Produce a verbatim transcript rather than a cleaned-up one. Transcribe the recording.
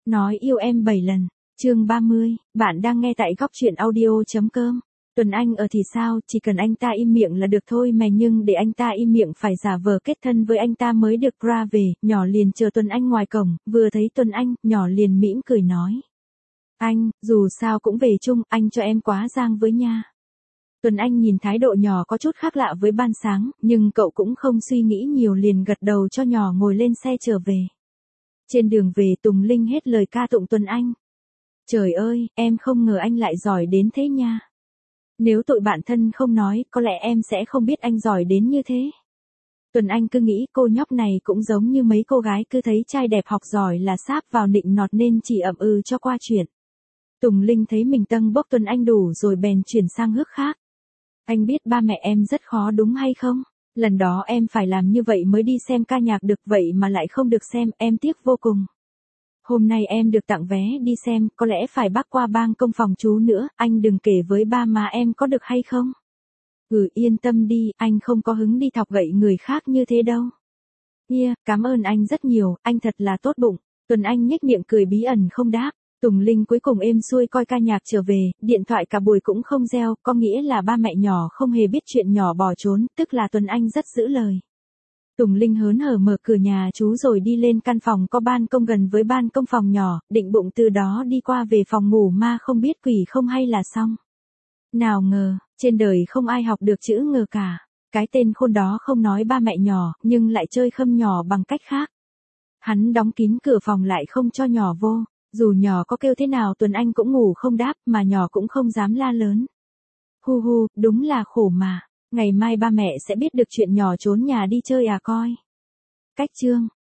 Nói yêu em bảy lần, chương ba mươi, bạn đang nghe tại góc truyện audio.com. Tuấn Anh ở thì sao, chỉ cần anh ta im miệng là được thôi mà, nhưng để anh ta im miệng phải giả vờ kết thân với anh ta mới được. Ra về, nhỏ liền chờ Tuấn Anh ngoài cổng, vừa thấy Tuấn Anh, nhỏ liền mỉm cười nói. Anh, dù sao cũng về chung, anh cho em quá giang với nha. Tuấn Anh nhìn thái độ nhỏ có chút khác lạ với ban sáng, nhưng cậu cũng không suy nghĩ nhiều liền gật đầu cho nhỏ ngồi lên xe trở về. Trên đường về Tùng Linh hết lời ca tụng Tuấn Anh. Trời ơi, em không ngờ anh lại giỏi đến thế nha. Nếu tụi bạn thân không nói, có lẽ em sẽ không biết anh giỏi đến như thế. Tuấn Anh cứ nghĩ cô nhóc này cũng giống như mấy cô gái cứ thấy trai đẹp học giỏi là sáp vào nịnh nọt nên chỉ ậm ừ cho qua chuyện. Tùng Linh thấy mình tâng bốc Tuấn Anh đủ rồi bèn chuyển sang hước khác. Anh biết ba mẹ em rất khó đúng hay không? Lần đó em phải làm như vậy mới đi xem ca nhạc được, vậy mà lại không được xem, em tiếc vô cùng. Hôm nay em được tặng vé đi xem, có lẽ phải bắc qua bang công phòng chú nữa, anh đừng kể với ba má em có được hay không? Ừ, yên tâm đi, anh không có hứng đi thọc gậy người khác như thế đâu. Yeah, cảm ơn anh rất nhiều, anh thật là tốt bụng. Tuấn Anh nhếch miệng cười bí ẩn không đáp. Tùng Linh cuối cùng êm xuôi coi ca nhạc trở về, điện thoại cả buổi cũng không reo, có nghĩa là ba mẹ nhỏ không hề biết chuyện nhỏ bỏ trốn, tức là Tuấn Anh rất giữ lời. Tùng Linh hớn hở mở cửa nhà chú rồi đi lên căn phòng có ban công gần với ban công phòng nhỏ, định bụng từ đó đi qua về phòng ngủ ma không biết quỷ không hay là xong. Nào ngờ, trên đời không ai học được chữ ngờ cả. Cái tên khôn đó không nói ba mẹ nhỏ, nhưng lại chơi khâm nhỏ bằng cách khác. Hắn đóng kín cửa phòng lại không cho nhỏ vô. Dù nhỏ có kêu thế nào Tuấn Anh cũng ngủ không đáp, mà nhỏ cũng không dám la lớn. Hu hu, đúng là khổ mà. Ngày mai ba mẹ sẽ biết được chuyện nhỏ trốn nhà đi chơi à coi. Cách chương